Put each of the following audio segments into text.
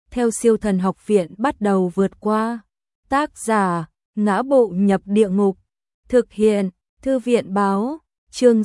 theo Siêu Thần Học Viện bắt đầu vượt qua. Tác giả: Ngã Bộ Nhập Địa Ngục. Thực hiện: Thư viện báo. Chương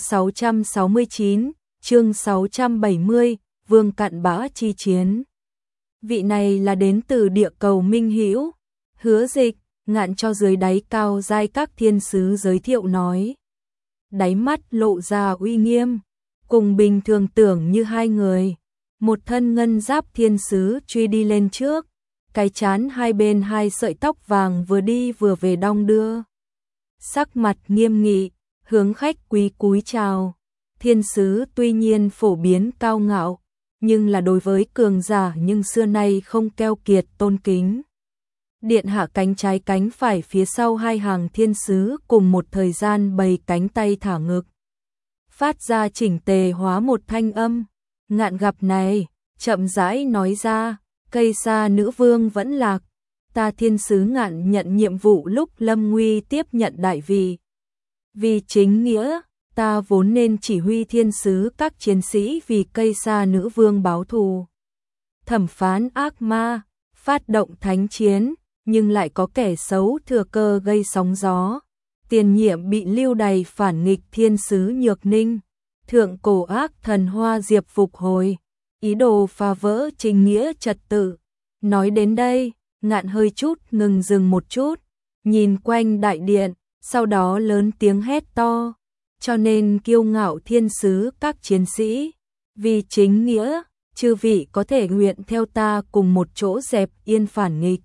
669, chương 670, Vương Cặn Bã chi chiến. Vị này là đến từ địa cầu Minh Hữu. Hứa Dịch, Ngạn cho dưới đáy cao giai các thiên sứ giới thiệu nói. Đáy mắt lộ ra uy nghiêm, cùng bình thường tưởng như hai người. Một thân ngân giáp thiên sứ truy đi lên trước, cái trán hai bên hai sợi tóc vàng vừa đi vừa về đong đưa. Sắc mặt nghiêm nghị, hướng khách quý cúi chào. Thiên sứ tuy nhiên phổ biến cao ngạo, nhưng là đối với cường giả nhưng xưa nay không keo kiệt tôn kính. Điện hạ cánh trái cánh phải phía sau hai hàng thiên sứ cùng một thời gian bày cánh tay thả ngực. Phát ra chỉnh tề hóa một thanh âm. Ngạn gặp này, chậm rãi nói ra, cây sa nữ vương vẫn lạc. Ta thiên sứ Ngạn nhận nhiệm vụ lúc lâm nguy tiếp nhận đại vị. Vì chính nghĩa, ta vốn nên chỉ huy thiên sứ các chiến sĩ vì cây sa nữ vương báo thù. Thẩm phán ác ma, phát động thánh chiến, nhưng lại có kẻ xấu thừa cơ gây sóng gió. Tiền nhiệm bị lưu đày phản nghịch thiên sứ Nhược Ninh. Thượng cổ ác thần Hoa Diệp phục hồi, ý đồ phá vỡ chính nghĩa trật tự. Nói đến đây, Ngạn hơi chút ngừng dừng một chút, nhìn quanh đại điện, sau đó lớn tiếng hét to. Cho nên kiêu ngạo thiên sứ các chiến sĩ, vì chính nghĩa, chư vị có thể nguyện theo ta cùng một chỗ dẹp yên phản nghịch.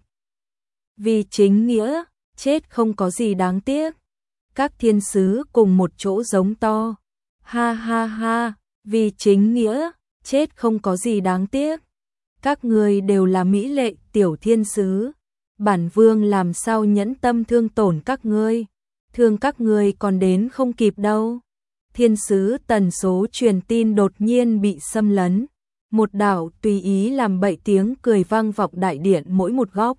Vì chính nghĩa, chết không có gì đáng tiếc. Các thiên sứ cùng một chỗ giống to. Ha ha ha, vì chính nghĩa, chết không có gì đáng tiếc. Các người đều là mỹ lệ tiểu thiên sứ. Bản vương làm sao nhẫn tâm thương tổn các ngươi. Thương các ngươi còn đến không kịp đâu. Thiên sứ tần số truyền tin đột nhiên bị xâm lấn. Một đạo tùy ý làm bậy tiếng cười vang vọng đại điện mỗi một góc.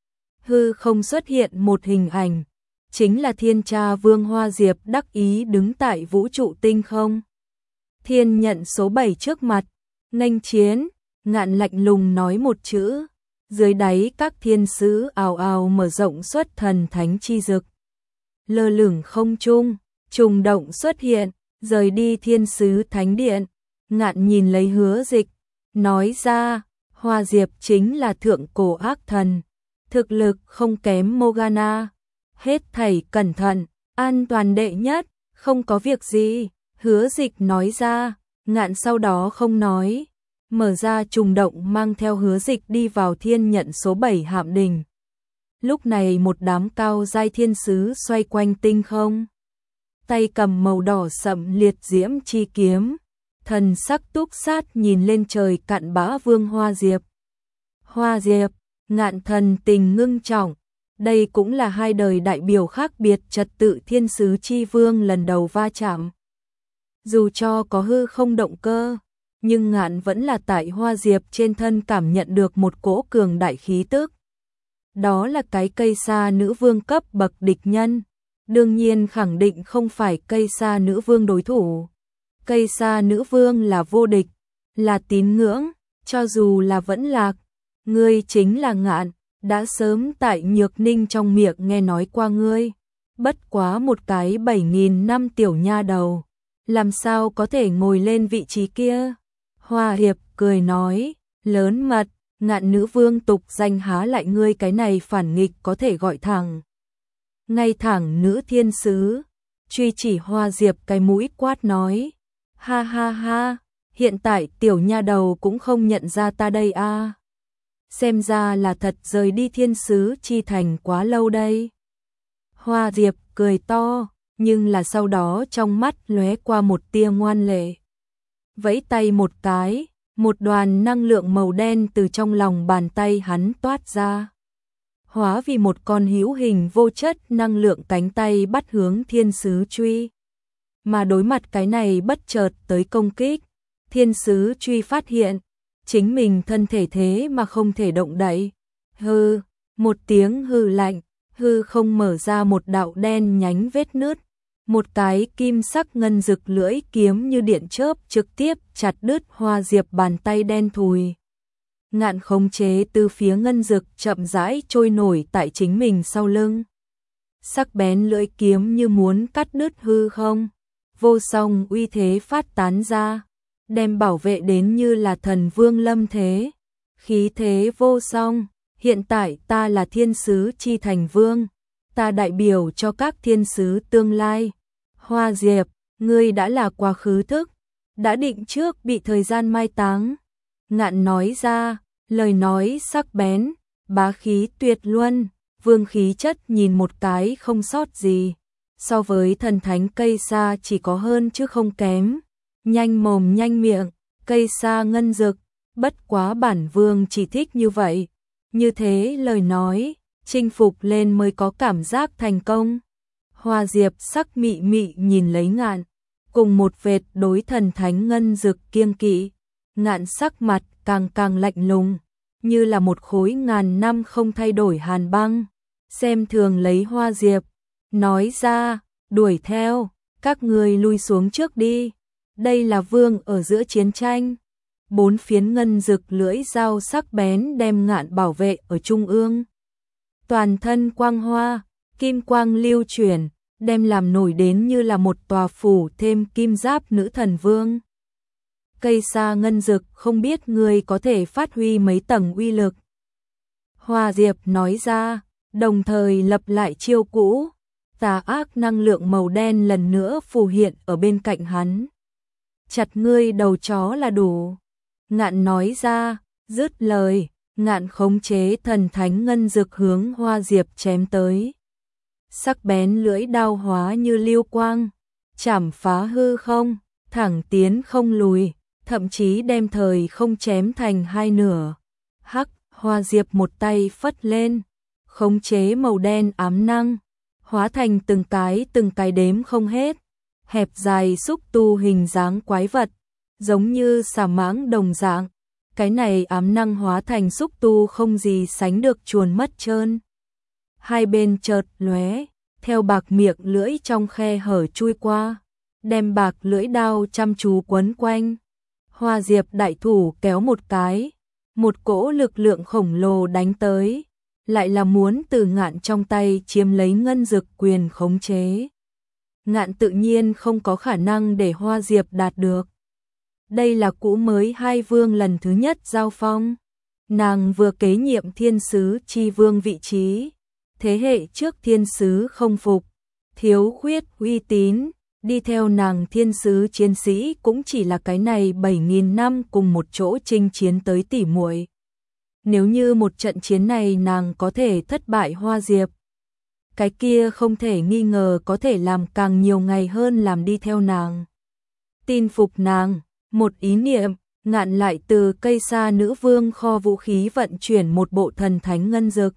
Hư không xuất hiện một hình ảnh. Chính là thiên cha Vương Hoa Diệp đắc ý đứng tại vũ trụ tinh không. Thiên nhận số 7 trước mặt, nghênh chiến. Ngạn lạnh lùng nói một chữ. Dưới đáy các thiên sứ ào ào mở rộng xuất thần thánh chi dực. Lơ lửng không trung, trùng động xuất hiện, rời đi thiên sứ thánh điện. Ngạn nhìn lấy Hứa Dịch, nói ra, Hoa Diệp chính là thượng cổ ác thần, thực lực không kém Morgana. Hết thảy cẩn thận, an toàn đệ nhất, không có việc gì. Hứa Dịch nói ra. Ngạn sau đó không nói, mở ra trùng động mang theo Hứa Dịch đi vào thiên nhận số 7 hạm đình. Lúc này một đám cao giai thiên sứ xoay quanh tinh không, tay cầm màu đỏ sậm liệt diễm chi kiếm, thần sắc túc sát nhìn lên trời cặn bã Vương Hoa Diệp. Hoa Diệp, Ngạn thần tình ngưng trọng. Đây cũng là hai đời đại biểu khác biệt trật tự thiên sứ chi vương lần đầu va chạm. Dù cho có hư không động cơ, nhưng Ngạn vẫn là tại Hoa Diệp trên thân cảm nhận được một cỗ cường đại khí tức. Đó là cái cây sa nữ vương cấp bậc địch nhân. Đương nhiên khẳng định không phải cây sa nữ vương đối thủ. Cây sa nữ vương là vô địch, là tín ngưỡng, cho dù là vẫn lạc. Ngươi chính là Ngạn, đã sớm tại Nhược Ninh trong miệng nghe nói qua ngươi. Bất quá một cái 7.000 năm tiểu nha đầu, làm sao có thể ngồi lên vị trí kia. Hoa Hiệp cười nói, lớn mật, Ngạn nữ vương tục danh há lại ngươi cái này phản nghịch có thể gọi thẳng. Ngay thẳng nữ thiên sứ, truy chỉ Hoa Diệp cái mũi quát nói, ha ha ha, hiện tại tiểu nha đầu cũng không nhận ra ta đây a. Xem ra là thật rời đi thiên sứ chi thành quá lâu đây. Hoa Diệp cười to, nhưng là sau đó trong mắt lóe qua một tia ngoan lệ. Vẫy tay một cái, một đoàn năng lượng màu đen từ trong lòng bàn tay hắn toát ra. Hóa vì một con hữu hình vô chất năng lượng cánh tay bắt hướng thiên sứ truy. Mà đối mặt cái này bất chợt tới công kích, thiên sứ truy phát hiện, chính mình thân thể thế mà không thể động đậy. Hư, một tiếng hư lạnh, hư không mở ra một đạo đen nhánh vết nứt. Một cái kim sắc ngân rực lưỡi kiếm như điện chớp trực tiếp chặt đứt Hoa Diệp bàn tay đen thùi. Ngạn khống chế từ phía ngân dực chậm rãi trôi nổi tại chính mình sau lưng. Sắc bén lưỡi kiếm như muốn cắt đứt hư không, vô song uy thế phát tán ra, đem bảo vệ đến như là thần vương lâm thế. Khí thế vô song, hiện tại ta là thiên sứ chi thành vương, ta đại biểu cho các thiên sứ tương lai. Hoa Diệp, ngươi đã là quá khứ thức, đã định trước bị thời gian mai táng. Ngạn nói ra, lời nói sắc bén, bá khí tuyệt luân, vương khí chất nhìn một cái không sót gì. So với thần thánh cây sa chỉ có hơn chứ không kém. Nhanh mồm nhanh miệng, cây sa ngân dực, bất quá bản vương chỉ thích như vậy. Như thế lời nói, chinh phục lên mới có cảm giác thành công. Hoa Diệp sắc mị mị nhìn lấy Ngạn, cùng một vệt đối thần thánh ngân dực kiêng kỵ. Ngạn sắc mặt càng càng lạnh lùng, như là một khối ngàn năm không thay đổi hàn băng. Xem thường lấy Hoa Diệp, nói ra, đuổi theo, các ngươi lui xuống trước đi. Đây là vương ở giữa chiến tranh. Bốn phiến ngân dực lưỡi dao sắc bén đem Ngạn bảo vệ ở trung ương. Toàn thân quang hoa, kim quang lưu chuyển, đem làm nổi đến như là một tòa phủ thêm kim giáp nữ thần vương. Cây sa ngân dực không biết người có thể phát huy mấy tầng uy lực. Hoa Diệp nói ra, đồng thời lập lại chiêu cũ. Tà ác năng lượng màu đen lần nữa phù hiện ở bên cạnh hắn. Chặt ngươi đầu chó là đủ. Ngạn nói ra, dứt lời, Ngạn khống chế thần thánh ngân dực hướng Hoa Diệp chém tới. Sắc bén lưỡi đao hóa như lưu quang, chảm phá hư không, thẳng tiến không lùi, thậm chí đem thời không chém thành hai nửa. Hắc, Hoa Diệp một tay phất lên, khống chế màu đen ám năng, hóa thành từng cái đếm không hết, hẹp dài xúc tu hình dáng quái vật, giống như xà mãng đồng dạng. Cái này ám năng hóa thành xúc tu không gì sánh được chuồn mất trơn. Hai bên chợt lóe, theo bạc miệng lưỡi trong khe hở chui qua, đem bạc lưỡi đao chăm chú quấn quanh. Hoa Diệp đại thủ kéo một cái, một cỗ lực lượng khổng lồ đánh tới, lại là muốn từ Ngạn trong tay chiếm lấy ngân dực quyền khống chế. Ngạn tự nhiên không có khả năng để Hoa Diệp đạt được. Đây là cũ mới hai vương lần thứ nhất giao phong. Nàng vừa kế nhiệm thiên sứ chi vương vị trí. Thế hệ trước thiên sứ không phục, thiếu khuyết uy tín, đi theo nàng thiên sứ chiến sĩ cũng chỉ là cái này 7.000 năm cùng một chỗ chinh chiến tới tỉ muội. Nếu như một trận chiến này nàng có thể thất bại Hoa Diệp, cái kia không thể nghi ngờ có thể làm càng nhiều ngày hơn làm đi theo nàng. Tin phục nàng, một ý niệm, Ngạn lại từ cây sa nữ vương kho vũ khí vận chuyển một bộ thần thánh ngân dực.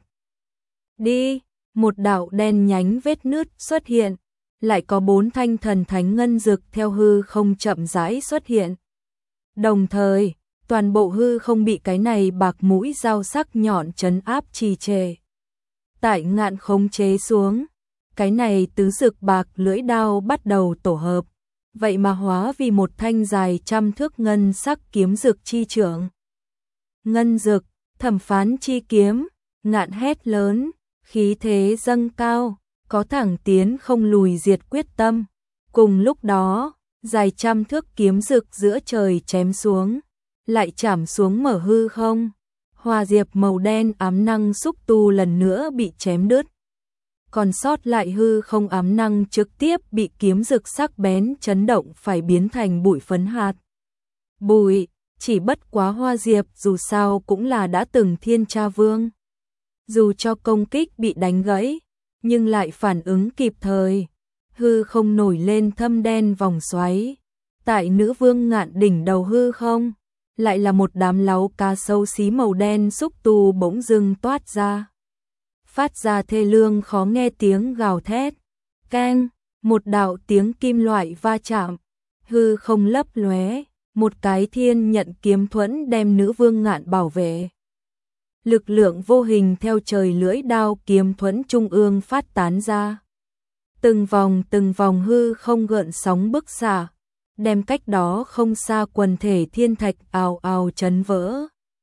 Đi, một đạo đen nhánh vết nứt xuất hiện, lại có 4 thanh thần thánh ngân dực theo hư không chậm rãi xuất hiện. Đồng thời, toàn bộ hư không bị cái này bạc mũi dao sắc nhọn trấn áp trì trệ. Tại Ngạn khống chế xuống, cái này tứ dực bạc lưỡi đao bắt đầu tổ hợp, vậy mà hóa vì một thanh dài trăm thước ngân sắc kiếm dực chi trưởng. Ngân dực, thẩm phán chi kiếm, Ngạn hét lớn, khí thế dâng cao, có thẳng tiến không lùi diệt quyết tâm. Cùng lúc đó, dài trăm thước kiếm dực giữa trời chém xuống, lại chạm xuống mở hư không. Hoa Diệp màu đen ám năng xúc tu lần nữa bị chém đứt. Còn sót lại hư không ám năng trực tiếp bị kiếm dực sắc bén chấn động phải biến thành bụi phấn hạt. Bụi, chỉ bất quá Hoa Diệp dù sao cũng là đã từng thiên cha vương. Dù cho công kích bị đánh gãy, nhưng lại phản ứng kịp thời. Hư không nổi lên thâm đen vòng xoáy. Tại nữ vương Ngạn đỉnh đầu hư không, lại là một đám láu cá sấu xí màu đen xúc tu bỗng dưng toát ra. Phát ra thê lương khó nghe tiếng gào thét. Keng, một đạo tiếng kim loại va chạm. Hư không lấp lóe, một cái thiên nhận kiếm thuẫn đem nữ vương Ngạn bảo vệ. Lực lượng vô hình theo trời lưỡi đao kiếm thuẫn trung ương phát tán ra. Từng vòng hư không gợn sóng bức xạ, đem cách đó không xa quần thể thiên thạch ào ào chấn vỡ.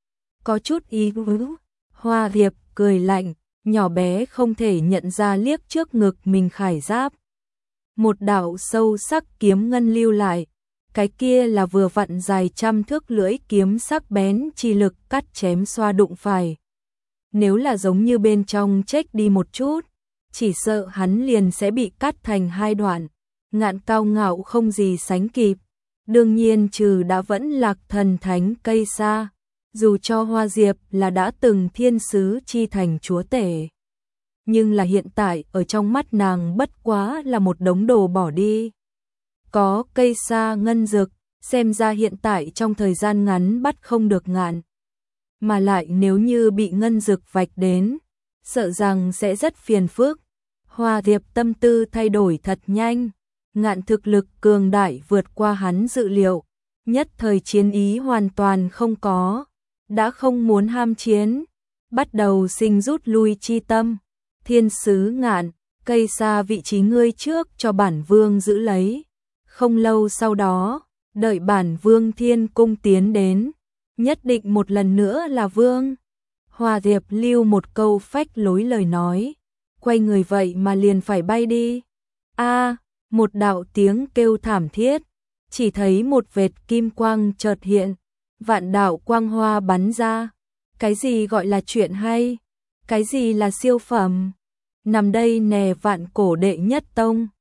có chút ý tứ. Hoa Diệp cười lạnh, nhỏ bé không thể nhận ra liếc trước ngực mình khải giáp. Một đạo sâu sắc kiếm ngân lưu lại, cái kia là vừa vặn dài trăm thước lưỡi kiếm sắc bén chi lực cắt chém xoa đụng phải. Nếu là giống như bên trong chếch đi một chút, chỉ sợ hắn liền sẽ bị cắt thành hai đoạn. Ngạn cao ngạo không gì sánh kịp, đương nhiên trừ đã vẫn lạc thần thánh cây sa, dù cho Hoa Diệp là đã từng thiên sứ chi thành chúa tể. Nhưng là hiện tại ở trong mắt nàng bất quá là một đống đồ bỏ đi. Có cây sa ngân dực, xem ra hiện tại trong thời gian ngắn bắt không được Ngạn. Mà lại nếu như bị ngân dực vạch đến, sợ rằng sẽ rất phiền phức. Hoa Diệp tâm tư thay đổi thật nhanh, Ngạn thực lực cường đại vượt qua hắn dự liệu, nhất thời chiến ý hoàn toàn không có, đã không muốn ham chiến, bắt đầu sinh rút lui chi tâm. Thiên sứ Ngạn, cây sa vị trí ngươi trước cho bản vương giữ lấy. Không lâu sau đó, đợi bản vương thiên cung tiến đến, nhất định một lần nữa là vương. Hoa Diệp lưu một câu phách lối lời nói, quay người vậy mà liền phải bay đi. A, một đạo tiếng kêu thảm thiết, chỉ thấy một vệt kim quang chợt hiện, vạn đạo quang hoa bắn ra. Cái gì gọi là chuyện hay? Cái gì là siêu phẩm? Nằm đây nè vạn cổ đệ nhất tông.